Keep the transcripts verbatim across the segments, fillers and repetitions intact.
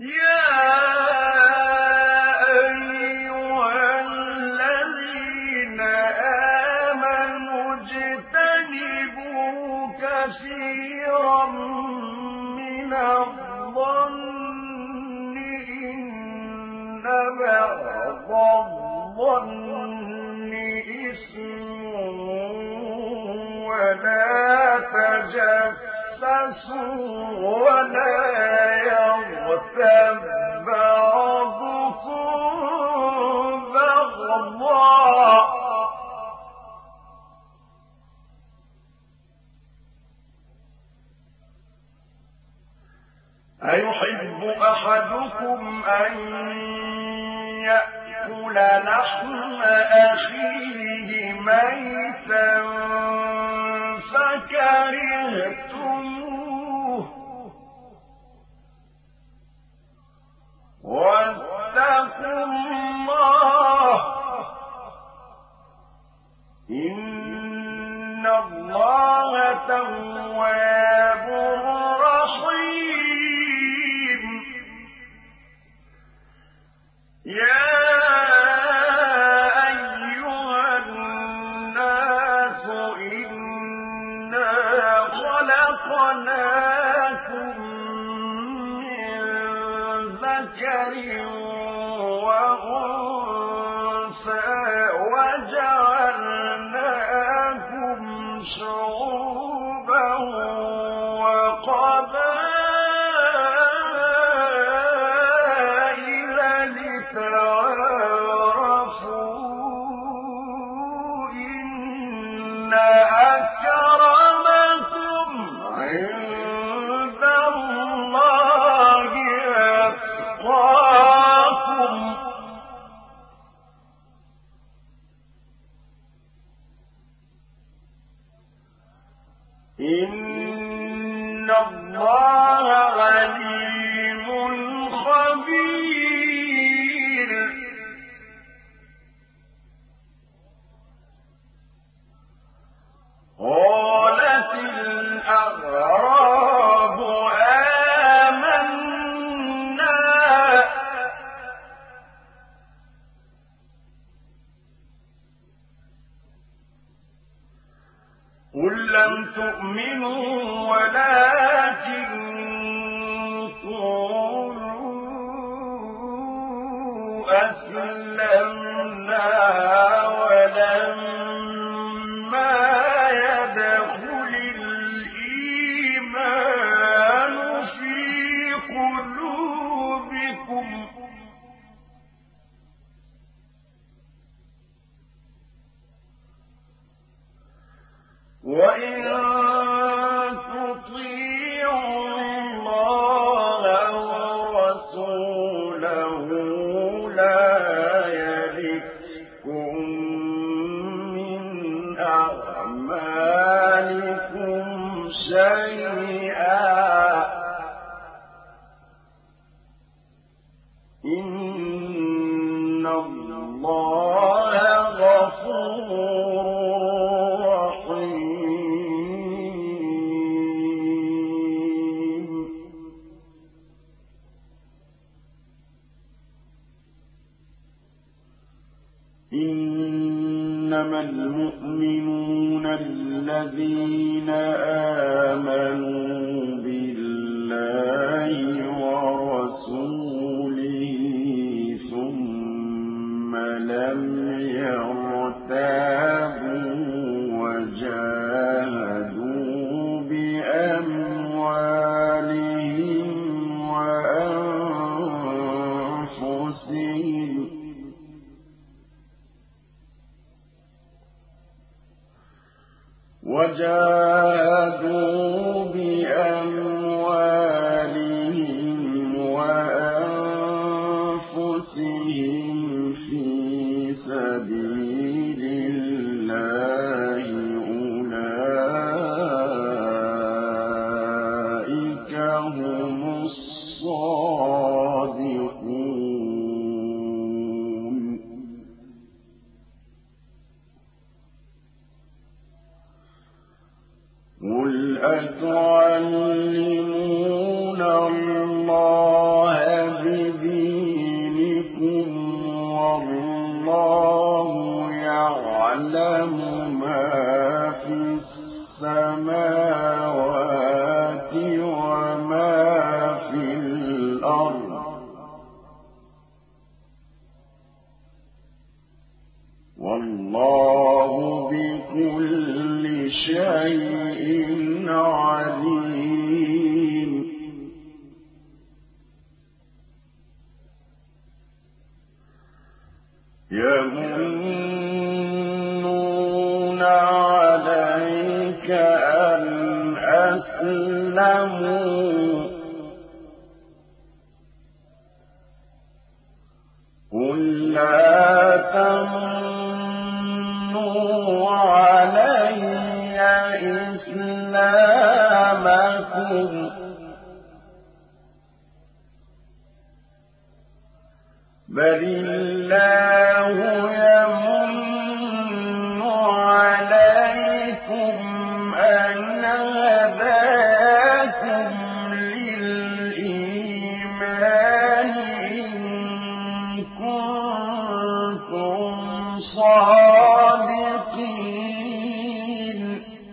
أيحب أحدكم أن يأكل لحم أخيه ميتا فكرهتموه واتقوا الله إن الله تواب رحيم. يا أيها الناس إنا خلقناكم من ذكر وأنثى وجعلناكم شعوبا وقبائل لتعارفوا إن أكرمكم عند الله أتقاكم إن الله عليم خبير. قالت الأعراب آمنا قل لم تؤمنوا ولكن قولوا أسلمنا ولما يدخل الإيمان في قلوبكم وإن تطيعوا الله ورسوله لا يلتكم من أعمالكم شيئا إن الله غفور إنما المؤمنون الذين آمنوا بالله ورسوله ثم لم يرتابوا وجاهدوا بأموالهم وأنفسهم وجاهدوا بأموالهم وأنفسهم في سبيل الله أولئك هم الصادقون. قل أتعلمون الله تعلموا قل لا تمنوا علي إسلامكم بل الله يمن عليكم أن هداكم للإيمان إن كنتم صادقين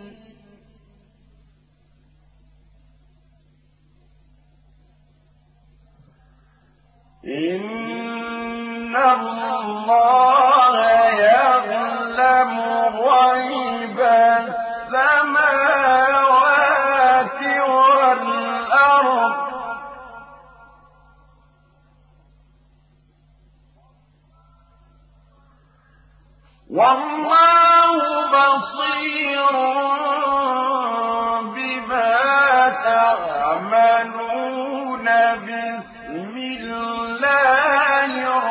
إن الله يعلم غيب السماوات والأرض والله بصير بما تعملون بسم الله